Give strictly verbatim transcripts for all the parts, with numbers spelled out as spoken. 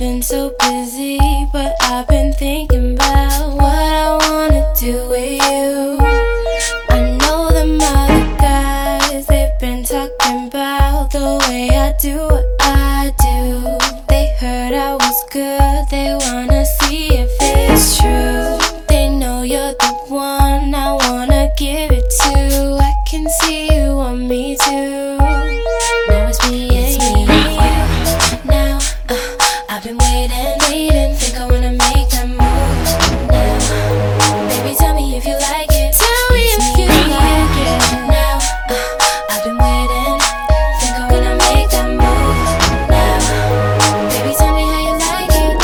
been so busy, but I've been thinking about what I wanna do with you. I know them other guys, they've been talking about the way I do what I do. They heard I was good, they wanna see if it's true. They know you're the one I wanna give it to. I can see you want me too. Now it's me and you. Now uh, I've been waiting, waiting. Think I wanna make that move now. Baby, tell me if you like it. Tell me if you like it. Now uh, I've been waiting. Think I wanna make that move now. Baby, tell me how you like it.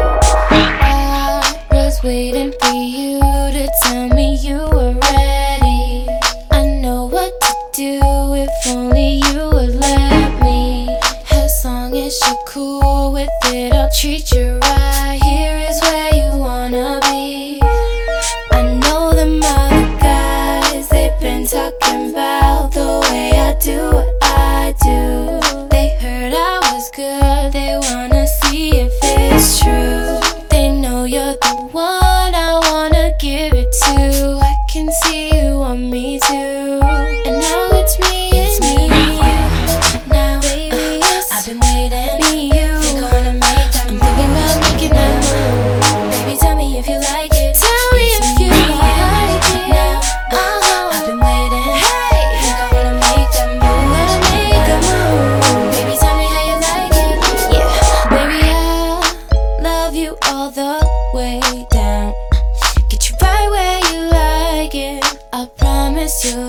I was waiting for you to tell me you were ready. I know what to do if only you would let me. As long as you're cool with it, I'll treat you right. Here is where you wanna be. I know them other guys, they've been talking about the way I do what I do. They heard I was good, they wanna see if it's true. They know you're the one I wanna give it to. I can see you want me too. And now it's me, it's me. Now, baby, uh, I've been waiting. Me, you. Think I wanna make that move. I'm thinking about making that move. Baby, tell me if you like it. Tell me if you like it. Now, uh, I've been waiting. Hey, think I wanna make that move. Wanna make that move. Baby, tell me how you like it. Yeah, baby, I love you all the way down. Get you right where you like it. I promise you